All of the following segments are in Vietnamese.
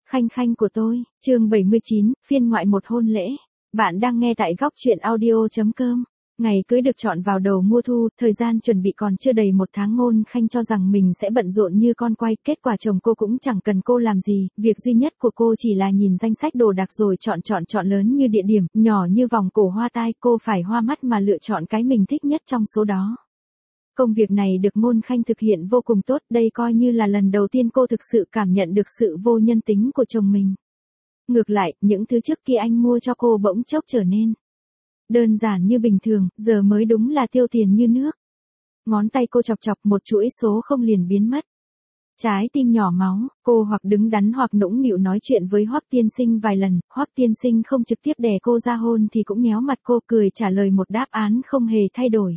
Khanh khanh của tôi, chương 79, phiên ngoại một hôn lễ. Bạn đang nghe tại góc truyện audio.com. Ngày cưới được chọn vào đầu mùa thu, thời gian chuẩn bị còn chưa đầy một tháng. Ngôn Khanh cho rằng mình sẽ bận rộn như con quay, kết quả chồng cô cũng chẳng cần cô làm gì, việc duy nhất của cô chỉ là nhìn danh sách đồ đạc rồi chọn lớn như địa điểm, nhỏ như vòng cổ hoa tai, cô phải hoa mắt mà lựa chọn cái mình thích nhất trong số đó. Công việc này được Ngôn Khanh thực hiện vô cùng tốt, đây coi như là lần đầu tiên cô thực sự cảm nhận được sự vô nhân tính của chồng mình. Ngược lại, những thứ trước kia anh mua cho cô bỗng chốc trở nên đơn giản như bình thường, giờ mới đúng là tiêu tiền như nước. Ngón tay cô chọc một chuỗi số không liền biến mất. Trái tim nhỏ máu, cô hoặc đứng đắn hoặc nũng nịu nói chuyện với Hoắc tiên sinh vài lần, Hoắc tiên sinh không trực tiếp đè cô ra hôn thì cũng nhéo mặt cô cười trả lời một đáp án không hề thay đổi.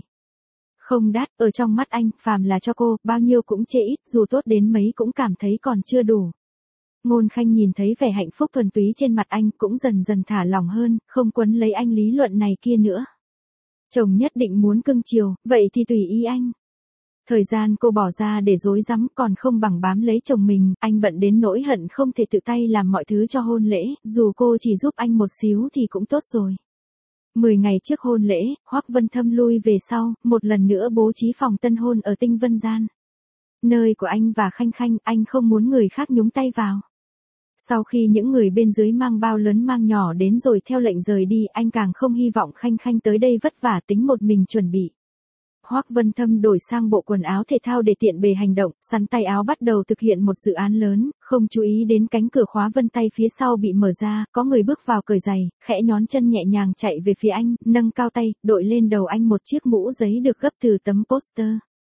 Không đắt, ở trong mắt anh, phàm là cho cô, bao nhiêu cũng chê ít, dù tốt đến mấy cũng cảm thấy còn chưa đủ. Ngôn Khanh nhìn thấy vẻ hạnh phúc thuần túy trên mặt anh cũng dần dần thả lỏng hơn, không quấn lấy anh lý luận này kia nữa. Chồng nhất định muốn cưng chiều, vậy thì tùy ý anh. Thời gian cô bỏ ra để rối rắm còn không bằng bám lấy chồng mình, anh bận đến nỗi hận không thể tự tay làm mọi thứ cho hôn lễ, dù cô chỉ giúp anh một xíu thì cũng tốt rồi. 10 ngày trước hôn lễ, Hoắc Vân Thâm lui về sau, một lần nữa bố trí phòng tân hôn ở Tinh Vân Gian. Nơi của anh và Khanh Khanh, anh không muốn người khác nhúng tay vào. Sau khi những người bên dưới mang bao lớn mang nhỏ đến rồi theo lệnh rời đi, anh càng không hy vọng Khanh Khanh tới đây vất vả tính một mình chuẩn bị. Hoắc Vân Thâm đổi sang bộ quần áo thể thao để tiện bề hành động, sắn tay áo bắt đầu thực hiện một dự án lớn, không chú ý đến cánh cửa khóa vân tay phía sau bị mở ra, có người bước vào cởi giày, khẽ nhón chân nhẹ nhàng chạy về phía anh, nâng cao tay, đội lên đầu anh một chiếc mũ giấy được gấp từ tấm poster.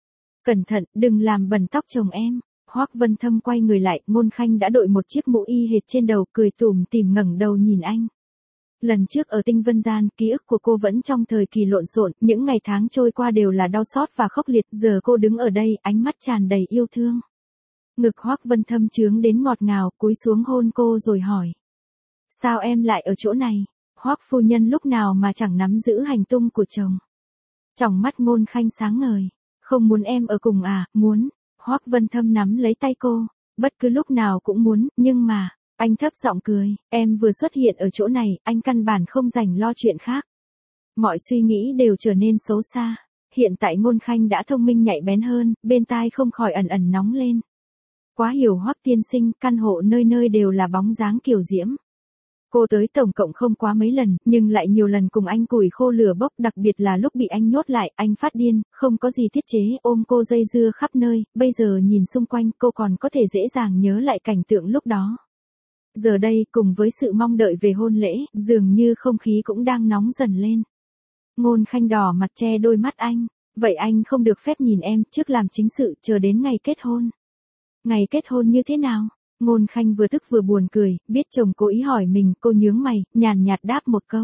Cẩn thận, đừng làm bẩn tóc chồng em. Hoắc Vân Thâm quay người lại, Ngôn Khanh đã đội một chiếc mũ y hệt trên đầu, cười tủm tỉm ngẩng đầu nhìn anh. Lần trước ở Tinh Vân Gian, ký ức của cô vẫn trong thời kỳ lộn xộn, những ngày tháng trôi qua đều là đau xót và khốc liệt, giờ cô đứng ở đây, ánh mắt tràn đầy yêu thương. Ngực Hoắc Vân Thâm chướng đến ngọt ngào, cúi xuống hôn cô rồi hỏi. Sao em lại ở chỗ này? Hoắc phu nhân lúc nào mà chẳng nắm giữ hành tung của chồng. Tròng mắt Ngôn Khanh sáng ngời. Không muốn em ở cùng à? Muốn. Hoắc Vân Thâm nắm lấy tay cô. Bất cứ lúc nào cũng muốn, nhưng mà... Anh thấp giọng cười, em vừa xuất hiện ở chỗ này, anh căn bản không rảnh lo chuyện khác. Mọi suy nghĩ đều trở nên xấu xa. Hiện tại Ngôn Khanh đã thông minh nhạy bén hơn, bên tai không khỏi ẩn ẩn nóng lên. Quá hiểu Hoắc tiên sinh, căn hộ nơi nơi đều là bóng dáng kiều diễm. Cô tới tổng cộng không quá mấy lần, nhưng lại nhiều lần cùng anh củi khô lửa bốc, đặc biệt là lúc bị anh nhốt lại, anh phát điên, không có gì tiết chế, ôm cô dây dưa khắp nơi, bây giờ nhìn xung quanh cô còn có thể dễ dàng nhớ lại cảnh tượng lúc đó. Giờ đây, cùng với sự mong đợi về hôn lễ, dường như không khí cũng đang nóng dần lên. Ngôn Khanh đỏ mặt che đôi mắt anh, vậy anh không được phép nhìn em, trước làm chính sự, chờ đến ngày kết hôn. Ngày kết hôn như thế nào? Ngôn Khanh vừa tức vừa buồn cười, biết chồng cố ý hỏi mình, cô nhướng mày, nhàn nhạt đáp một câu.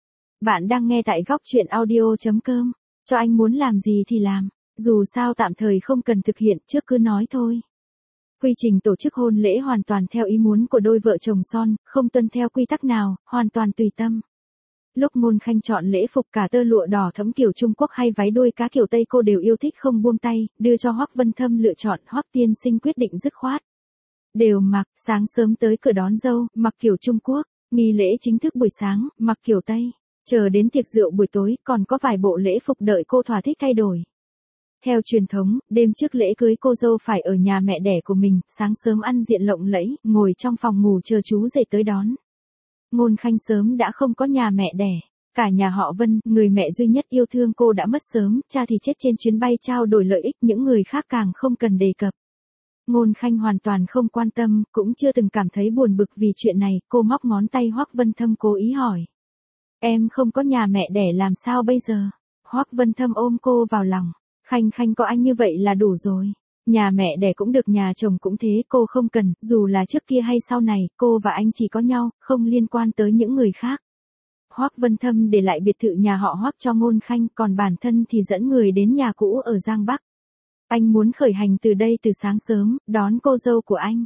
Bạn đang nghe tại góc truyện audio.com, cho anh muốn làm gì thì làm, dù sao tạm thời không cần thực hiện, trước cứ nói thôi. Quy trình tổ chức hôn lễ hoàn toàn theo ý muốn của đôi vợ chồng son, không tuân theo quy tắc nào, hoàn toàn tùy tâm. Lúc Ngôn Khanh chọn lễ phục cả tơ lụa đỏ thẫm kiểu Trung Quốc hay váy đuôi cá kiểu Tây cô đều yêu thích không buông tay, đưa cho Hoắc Vân Thâm lựa chọn, Hoắc tiên sinh quyết định dứt khoát. Đều mặc, sáng sớm tới cửa đón dâu, mặc kiểu Trung Quốc, nghi lễ chính thức buổi sáng, mặc kiểu Tây, chờ đến tiệc rượu buổi tối, còn có vài bộ lễ phục đợi cô thỏa thích thay đổi. Theo truyền thống, đêm trước lễ cưới cô dâu phải ở nhà mẹ đẻ của mình, sáng sớm ăn diện lộng lẫy, ngồi trong phòng ngủ chờ chú rể tới đón. Ngôn Khanh sớm đã không có nhà mẹ đẻ, cả nhà họ Vân, người mẹ duy nhất yêu thương cô đã mất sớm, cha thì chết trên chuyến bay trao đổi lợi ích, những người khác càng không cần đề cập. Ngôn Khanh hoàn toàn không quan tâm, cũng chưa từng cảm thấy buồn bực vì chuyện này, cô móc ngón tay Hoắc Vân Thâm cố ý hỏi. Em không có nhà mẹ đẻ làm sao bây giờ? Hoắc Vân Thâm ôm cô vào lòng. Khanh Khanh có anh như vậy là đủ rồi. Nhà mẹ đẻ cũng được nhà chồng cũng thế, cô không cần, dù là trước kia hay sau này, cô và anh chỉ có nhau, không liên quan tới những người khác. Hoắc Vân Thâm để lại biệt thự nhà họ Hoắc cho Ngôn Khanh, còn bản thân thì dẫn người đến nhà cũ ở Giang Bắc. Anh muốn khởi hành từ đây từ sáng sớm, đón cô dâu của anh.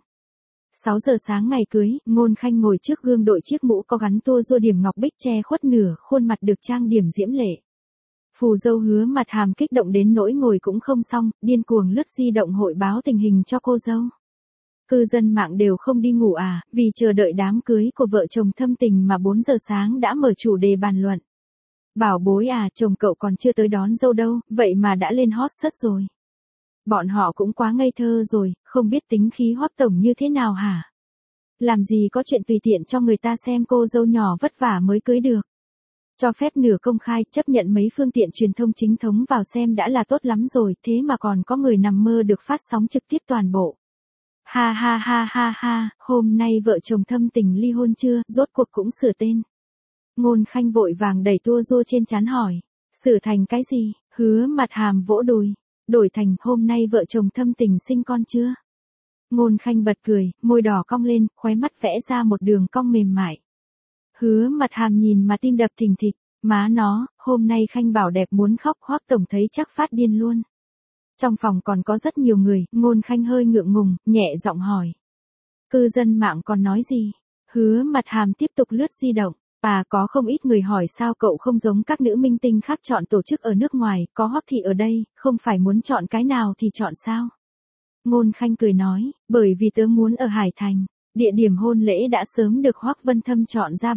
6 giờ sáng ngày cưới, Ngôn Khanh ngồi trước gương đội chiếc mũ có gắn tua rua điểm ngọc bích che khuất nửa, khuôn mặt được trang điểm diễm lệ. Phù dâu Hứa mặt hàm kích động đến nỗi ngồi cũng không xong, điên cuồng lướt di động hội báo tình hình cho cô dâu. Cư dân mạng đều không đi ngủ à, vì chờ đợi đám cưới của vợ chồng thâm tình mà 4 giờ sáng đã mở chủ đề bàn luận. Bảo bối à, chồng cậu còn chưa tới đón dâu đâu, vậy mà đã lên hot search rồi. Bọn họ cũng quá ngây thơ rồi, không biết tính khí Hoắc tổng như thế nào hả? Làm gì có chuyện tùy tiện cho người ta xem cô dâu nhỏ vất vả mới cưới được. Cho phép nửa công khai, chấp nhận mấy phương tiện truyền thông chính thống vào xem đã là tốt lắm rồi, thế mà còn có người nằm mơ được phát sóng trực tiếp toàn bộ. Ha ha ha ha ha, hôm nay vợ chồng thâm tình ly hôn chưa, rốt cuộc cũng sửa tên. Ngôn Khanh vội vàng đẩy tua rua trên trán hỏi, sửa thành cái gì? Hứa Mặt Hàm vỗ đùi, đổi thành hôm nay vợ chồng thâm tình sinh con chưa? Ngôn Khanh bật cười, môi đỏ cong lên, khóe mắt vẽ ra một đường cong mềm mại. Hứa Mặt Hàm nhìn mà tim đập thình thịch, má nó, hôm nay Khanh bảo đẹp muốn khóc, Hoắc tổng thấy chắc phát điên luôn. Trong phòng còn có rất nhiều người, Ngôn Khanh hơi ngượng ngùng, nhẹ giọng hỏi. Cư dân mạng còn nói gì? Hứa Mặt Hàm tiếp tục lướt di động. Có không ít người hỏi sao cậu không giống các nữ minh tinh khác chọn tổ chức ở nước ngoài, có Hoắc Thị ở đây, không phải muốn chọn cái nào thì chọn sao? Ngôn Khanh cười nói, bởi vì tớ muốn ở Hải Thành, địa điểm hôn lễ đã sớm được Hoắc Vân Thâm chọn ra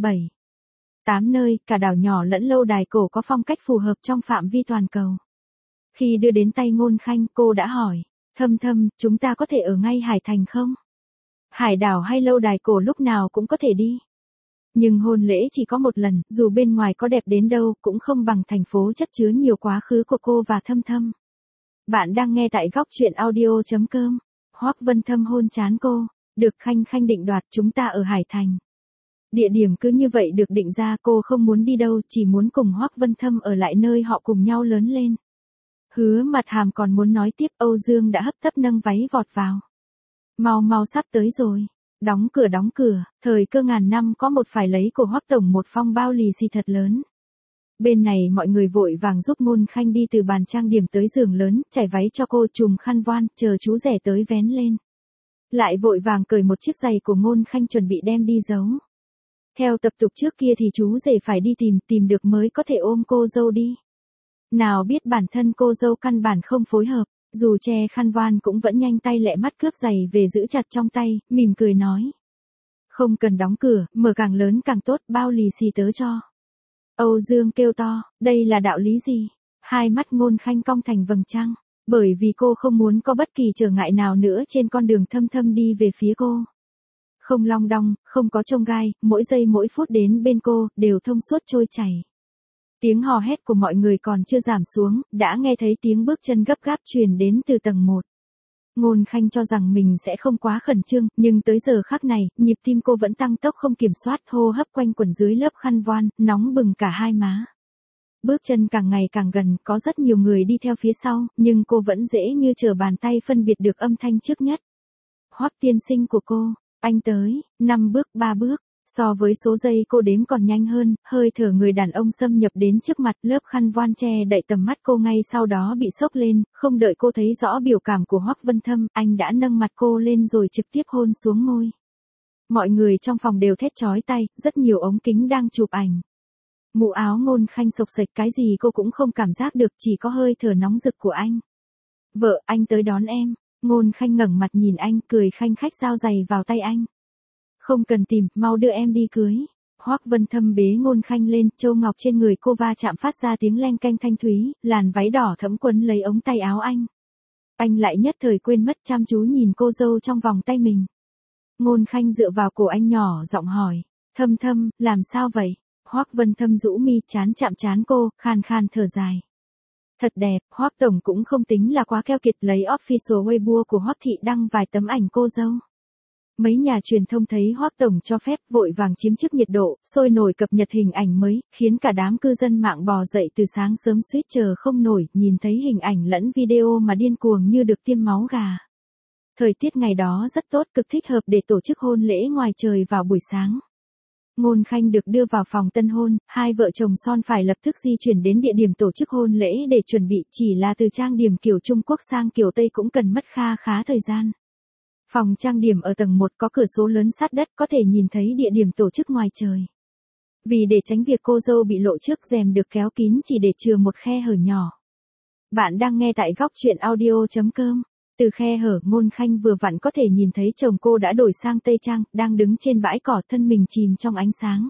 7-8 nơi, cả đảo nhỏ lẫn lâu đài cổ có phong cách phù hợp trong phạm vi toàn cầu. Khi đưa đến tay Ngôn Khanh, cô đã hỏi, Thâm Thâm, chúng ta có thể ở ngay Hải Thành không? Hải đảo hay lâu đài cổ lúc nào cũng có thể đi. Nhưng hôn lễ chỉ có một lần, dù bên ngoài có đẹp đến đâu cũng không bằng thành phố chất chứa nhiều quá khứ của cô và Thâm Thâm. Bạn đang nghe tại góc truyện audio.com. Hoắc Vân Thâm hôn chán cô, được Khanh Khanh định đoạt, chúng ta ở Hải Thành. Địa điểm cứ như vậy được định ra, cô không muốn đi đâu, chỉ muốn cùng Hoắc Vân Thâm ở lại nơi họ cùng nhau lớn lên. Hứa Mặt Hàm còn muốn nói tiếp, Âu Dương đã hấp tấp nâng váy vọt vào. Mau mau sắp tới rồi. Đóng cửa, thời cơ ngàn năm có một phải lấy của Hoắc tổng một phong bao lì xì thật lớn. Bên này mọi người vội vàng giúp Ngôn Khanh đi từ bàn trang điểm tới giường lớn, trải váy cho cô, trùm khăn voan, chờ chú rể tới vén lên. Lại vội vàng cởi một chiếc giày của Ngôn Khanh chuẩn bị đem đi giấu. Theo tập tục trước kia thì chú rể phải đi tìm được mới có thể ôm cô dâu đi. Nào biết bản thân cô dâu căn bản không phối hợp. Dù che khăn voan cũng vẫn nhanh tay lẹ mắt cướp giày về giữ chặt trong tay, mỉm cười nói. Không cần đóng cửa, mở càng lớn càng tốt, bao lì xì tớ cho. Âu Dương kêu to, đây là đạo lý gì? Hai mắt Ngôn Khanh cong thành vầng trăng, bởi vì cô không muốn có bất kỳ trở ngại nào nữa trên con đường Thâm Thâm đi về phía cô. Không long đong, không có chông gai, mỗi giây mỗi phút đến bên cô, đều thông suốt trôi chảy. Tiếng hò hét của mọi người còn chưa giảm xuống, đã nghe thấy tiếng bước chân gấp gáp truyền đến từ tầng 1. Ngôn Khanh cho rằng mình sẽ không quá khẩn trương, nhưng tới giờ khắc này, nhịp tim cô vẫn tăng tốc không kiểm soát, hô hấp quanh quẩn dưới lớp khăn voan, nóng bừng cả hai má. Bước chân càng ngày càng gần, có rất nhiều người đi theo phía sau, nhưng cô vẫn dễ như trở bàn tay phân biệt được âm thanh trước nhất. Hoắc tiên sinh của cô, anh tới, 5 bước 3 bước. So với số giây cô đếm còn nhanh hơn, hơi thở người đàn ông xâm nhập đến trước mặt, lớp khăn voan che đậy tầm mắt cô ngay sau đó bị sốc lên, không đợi cô thấy rõ biểu cảm của Hoắc Vân Thâm, anh đã nâng mặt cô lên rồi trực tiếp hôn xuống môi. Mọi người trong phòng đều thét chói tai, rất nhiều ống kính đang chụp ảnh. Mũ áo Ngôn Khanh xộc xệch, cái gì cô cũng không cảm giác được, chỉ có hơi thở nóng rực của anh. Vợ, anh tới đón em. Ngôn Khanh ngẩng mặt nhìn anh, cười khanh khách giao giày vào tay anh. Không cần tìm, mau đưa em đi cưới. Hoắc Vân Thâm bế Ngôn Khanh lên, châu ngọc trên người cô va chạm phát ra tiếng leng keng thanh thúy, làn váy đỏ thẫm quấn lấy ống tay áo anh. Anh lại nhất thời quên mất, chăm chú nhìn cô dâu trong vòng tay mình. Ngôn Khanh dựa vào cổ anh nhỏ giọng hỏi, Thâm Thâm, làm sao vậy? Hoắc Vân Thâm rũ mi, chán chạm chán cô, khan khan thở dài. Thật đẹp, Hoắc tổng cũng không tính là quá keo kiệt, lấy official Weibo của Hoắc thị đăng vài tấm ảnh cô dâu. Mấy nhà truyền thông thấy Hoắc tổng cho phép, vội vàng chiếm chức nhiệt độ, sôi nổi cập nhật hình ảnh mới, khiến cả đám cư dân mạng bò dậy từ sáng sớm suýt chờ không nổi, nhìn thấy hình ảnh lẫn video mà điên cuồng như được tiêm máu gà. Thời tiết ngày đó rất tốt, cực thích hợp để tổ chức hôn lễ ngoài trời vào buổi sáng. Ngôn Khanh được đưa vào phòng tân hôn, hai vợ chồng son phải lập tức di chuyển đến địa điểm tổ chức hôn lễ để chuẩn bị, chỉ là từ trang điểm kiểu Trung Quốc sang kiểu Tây cũng cần mất khá thời gian. Phòng trang điểm ở tầng 1 có cửa sổ lớn sát đất, có thể nhìn thấy địa điểm tổ chức ngoài trời. Vì để tránh việc cô dâu bị lộ trước, rèm được kéo kín chỉ để chừa một khe hở nhỏ. Bạn đang nghe tại góc truyện audio.com. Từ khe hở Ngôn Khanh vừa vặn có thể nhìn thấy chồng cô đã đổi sang tây trang, đang đứng trên bãi cỏ thân mình chìm trong ánh sáng.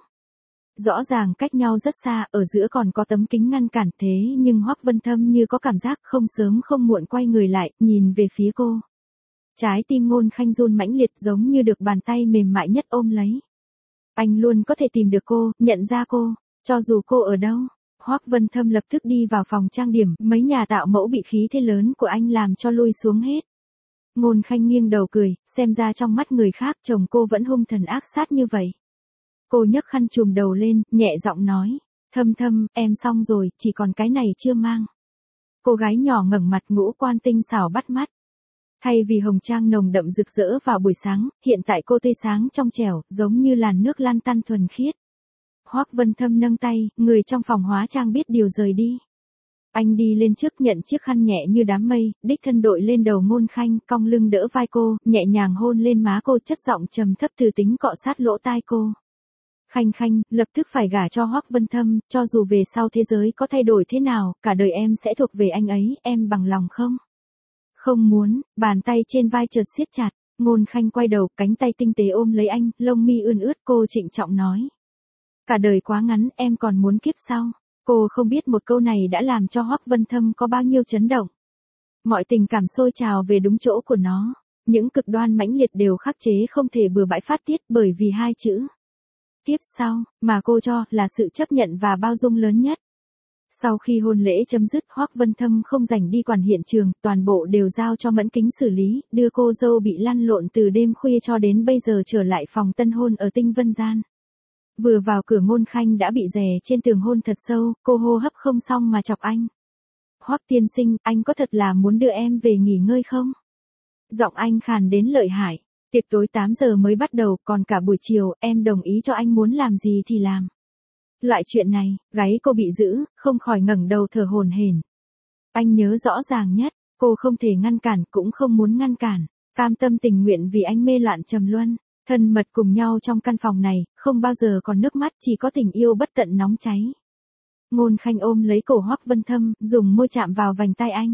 Rõ ràng cách nhau rất xa, ở giữa còn có tấm kính ngăn cản thế nhưng Hoắc Vân Thâm như có cảm giác không sớm không muộn quay người lại, nhìn về phía cô. Trái tim Ngôn Khanh run mãnh liệt giống như được bàn tay mềm mại nhất ôm lấy. Anh luôn có thể tìm được cô, nhận ra cô, cho dù cô ở đâu. Hoắc Vân Thâm lập tức đi vào phòng trang điểm, mấy nhà tạo mẫu bị khí thế lớn của anh làm cho lui xuống hết. Ngôn Khanh nghiêng đầu cười, xem ra trong mắt người khác chồng cô vẫn hung thần ác sát như vậy. Cô nhấc khăn trùm đầu lên, nhẹ giọng nói, Thâm Thâm, em xong rồi, chỉ còn cái này chưa mang. Cô gái nhỏ ngẩng mặt ngũ quan tinh xảo bắt mắt. Thay vì hồng trang nồng đậm rực rỡ vào buổi sáng, hiện tại cô tươi sáng trong trẻo, giống như làn nước lan tăn thuần khiết. Hoắc Vân Thâm nâng tay, người trong phòng hóa trang biết điều rời đi. Anh đi lên trước nhận chiếc khăn nhẹ như đám mây, đích thân đội lên đầu Ngôn Khanh, cong lưng đỡ vai cô, nhẹ nhàng hôn lên má cô, chất giọng trầm thấp từ tính cọ sát lỗ tai cô. Khanh Khanh, lập tức phải gả cho Hoắc Vân Thâm, cho dù về sau thế giới có thay đổi thế nào, cả đời em sẽ thuộc về anh ấy, em bằng lòng không? Không muốn, bàn tay trên vai chợt siết chặt, Ngôn Khanh quay đầu, cánh tay tinh tế ôm lấy anh, lông mi ươn ướt, cô trịnh trọng nói. Cả đời quá ngắn, em còn muốn kiếp sau. Cô không biết một câu này đã làm cho Hoắc Vân Thâm có bao nhiêu chấn động. Mọi tình cảm sôi trào về đúng chỗ của nó, những cực đoan mãnh liệt đều khắc chế không thể bừa bãi phát tiết bởi vì hai chữ. Kiếp sau, mà cô cho là sự chấp nhận và bao dung lớn nhất. Sau khi hôn lễ chấm dứt, Hoắc Vân Thâm không rảnh đi quản hiện trường, toàn bộ đều giao cho Mẫn Kính xử lý, đưa cô dâu bị lăn lộn từ đêm khuya cho đến bây giờ trở lại phòng tân hôn ở Tinh Vân Gian. Vừa vào cửa Ngôn Khanh đã bị dè trên tường hôn thật sâu, cô hô hấp không xong mà chọc anh. Hoắc tiên sinh, anh có thật là muốn đưa em về nghỉ ngơi không? Giọng anh khàn đến lợi hại. Tiệc tối 8 giờ mới bắt đầu, còn cả buổi chiều, em đồng ý cho anh muốn làm gì thì làm. Loại chuyện này, gáy cô bị giữ, không khỏi ngẩng đầu thở hổn hển. Anh nhớ rõ ràng nhất, cô không thể ngăn cản, cũng không muốn ngăn cản, cam tâm tình nguyện vì anh mê loạn trầm luân. Thân mật cùng nhau trong căn phòng này, không bao giờ còn nước mắt, chỉ có tình yêu bất tận nóng cháy. Ngôn Khanh ôm lấy cổ Hoắc Vân Thâm, dùng môi chạm vào vành tai anh.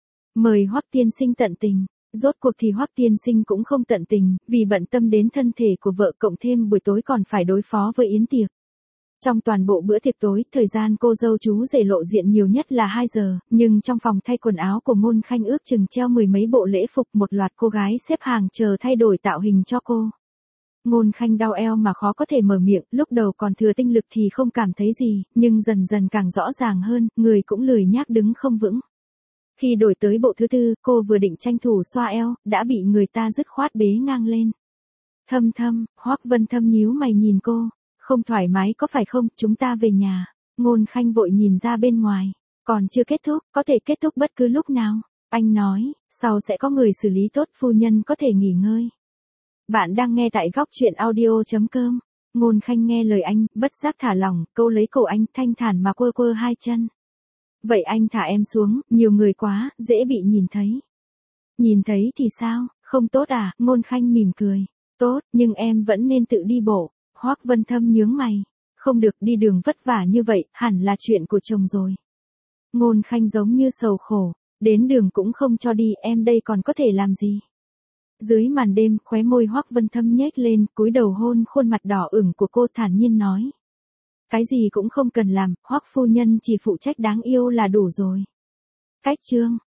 Mời Hoắc tiên sinh tận tình. Rốt cuộc thì Hoắc tiên sinh cũng không tận tình, vì bận tâm đến thân thể của vợ cộng thêm buổi tối còn phải đối phó với yến tiệc. Trong toàn bộ bữa tiệc tối, thời gian cô dâu chú rể lộ diện nhiều nhất là 2 giờ, nhưng trong phòng thay quần áo của Ngôn Khanh ước chừng treo 10 mấy bộ lễ phục, một loạt cô gái xếp hàng chờ thay đổi tạo hình cho cô. Ngôn Khanh đau eo mà khó có thể mở miệng, lúc đầu còn thừa tinh lực thì không cảm thấy gì, nhưng dần dần càng rõ ràng hơn, người cũng lười nhác đứng không vững. Khi đổi tới bộ thứ tư, cô vừa định tranh thủ xoa eo, đã bị người ta dứt khoát bế ngang lên. Thâm Thâm, Hoắc Vân Thâm nhíu mày nhìn cô, không thoải mái có phải không, chúng ta về nhà. Ngôn Khanh vội nhìn ra bên ngoài, còn chưa kết thúc, có thể kết thúc bất cứ lúc nào. Anh nói, sau sẽ có người xử lý tốt, phu nhân có thể nghỉ ngơi. Bạn đang nghe tại góc truyện audio.com. Ngôn Khanh nghe lời anh, bất giác thả lỏng, câu lấy cổ anh, thanh thản mà quơ quơ hai chân. Vậy anh thả em xuống, nhiều người quá, dễ bị nhìn thấy. Nhìn thấy thì sao, không tốt à? Ngôn Khanh mỉm cười. Tốt, nhưng em vẫn nên tự đi bộ. Hoắc Vân Thâm nhướng mày. Không được, đi đường vất vả như vậy, hẳn là chuyện của chồng rồi. Ngôn Khanh giống như sầu khổ. Đến đường cũng không cho đi, em đây còn có thể làm gì? Dưới màn đêm, khóe môi Hoắc Vân Thâm nhếch lên, cúi đầu hôn khuôn mặt đỏ ửng của cô, thản nhiên nói. Cái gì cũng không cần làm, Hoắc phu nhân chỉ phụ trách đáng yêu là đủ rồi. Cách chương